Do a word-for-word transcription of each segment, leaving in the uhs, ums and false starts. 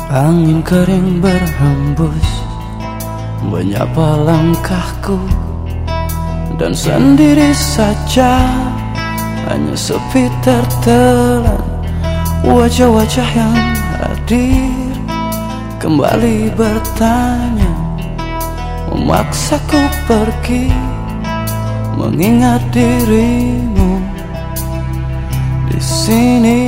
Angin kering berhembus menyapa langkahku, dan sendiri saja hanya sepi tertelan. Wajah-wajah yang hadir kembali bertanya, memaksaku pergi mengingat dirimu di sini.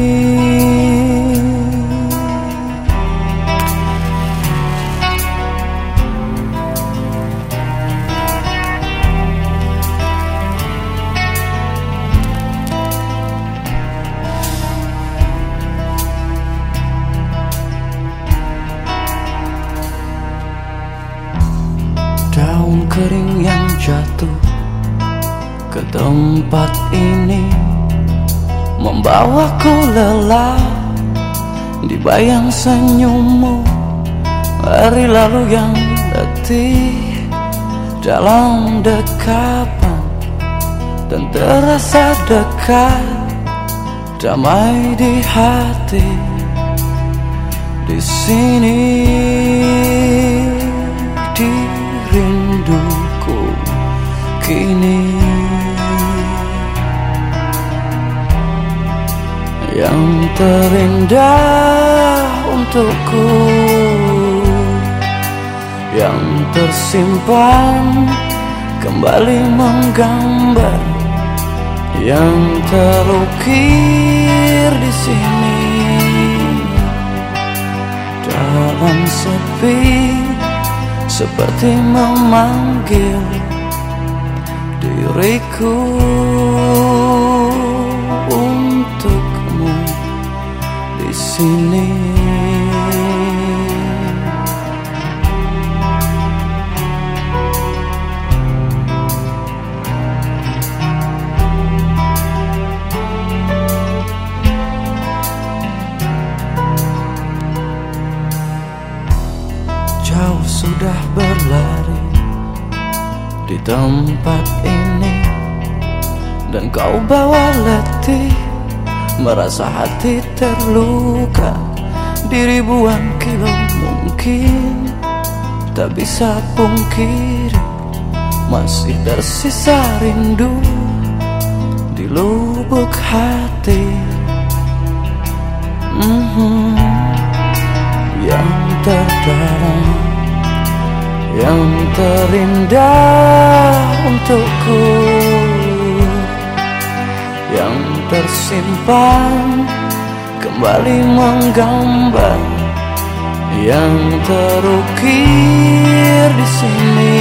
Daun kering yang jatuh ke tempat ini membawaku lelah, dibayang senyummu hari lalu yang letih dalam dekapan, dan terasa dekat damai di hati di sini. Di rinduku kini yang terindah untukku, yang tersimpan kembali menggambar, yang terukir di sini dalam sepi, seperti memanggil diriku untukmu di sini. Jauh sudah berlari di tempat ini, dan kau bawa letih, merasa hati terluka di ribuan kilo. Mungkin tak bisa pungkiri, masih tersisa rindu di lubuk hati. mm-hmm. Yang terdalam, yang terindah untukku, yang tersimpan kembali menggambar, yang terukir di sini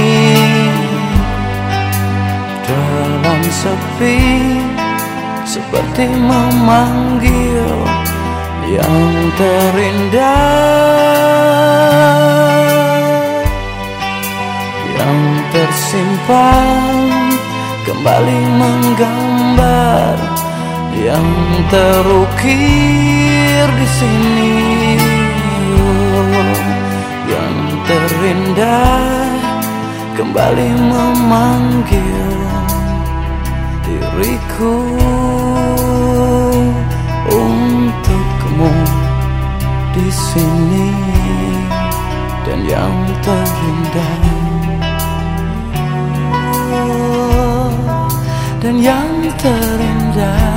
dalam sepi, seperti memanggil yang terindah, yang tersimpan kembali menggambar, yang terukir di sini, yang terindah kembali memanggil diriku untukmu di sini. Dan yang terindah, dan yang terindah